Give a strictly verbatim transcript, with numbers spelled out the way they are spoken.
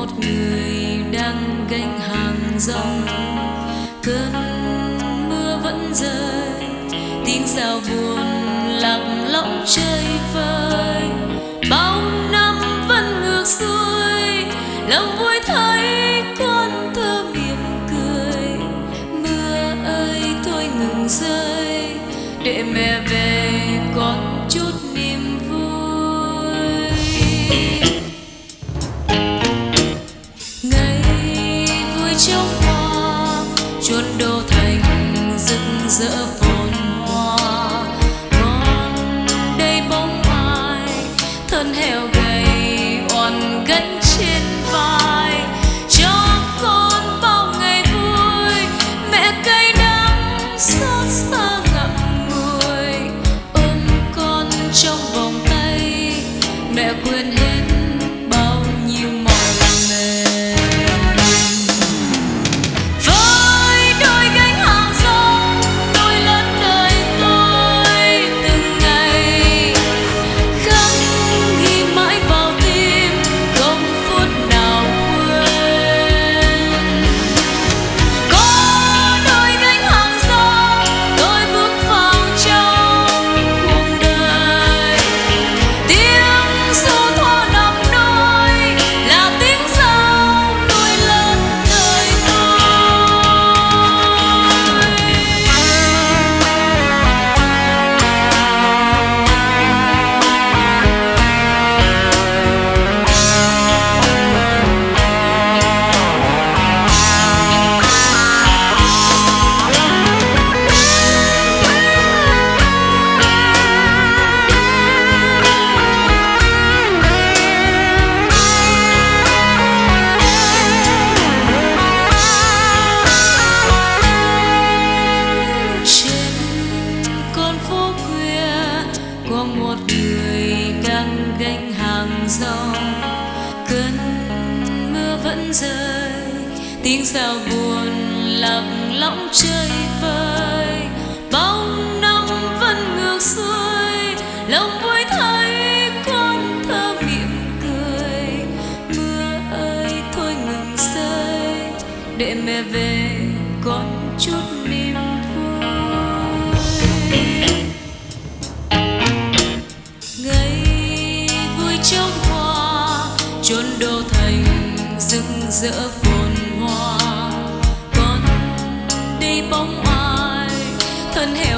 một người đang gánh hàng rong, cơn mưa vẫn rơi, tiếng sao buồn lặng lõng chơi vơi. Bao năm vẫn ngược xuôi, lòng vui thấy con thơ mỉm cười. Mưa ơi thôi ngừng rơi, để mẹ về con chút niềm vui. Ngày vui trong hoa chốn đô thành rực rỡ phồn hoa, còn đây bóng ai thân heo gầy oằn gánh trên vai. Cho con bao ngày vui, mẹ cay đắng xót xa ngậm ngùi. Ôm con trong vòng tay, mẹ quên hết bao nhiêu mỏi mệt. Với đôi gánh hàng rong, tôi lớn đời tôi từng ngày, khắc ghi mãi vào tim không phút nào quên. Có đôi gánh hàng rong, tôi bước vào trong cuộc đời. Tiếng ru thoa nằm nôi là tiếng sao nuôi lớn đời tôi. Trên con phố khuya có một người đang gánh hàng rong, cơn mưa vẫn rơi, tiếng sao buồn lặng lõng chơi vơi. Bao năm vẫn ngược xuôi, lòng vui thấy con thơ mỉm cười. Mưa ơi thôi ngừng rơi, để mẹ về con chút niềm vui. Ngày vui trong hoa chốn đô thành rực rỡ phồn hoa, còn đây bóng ai thân heo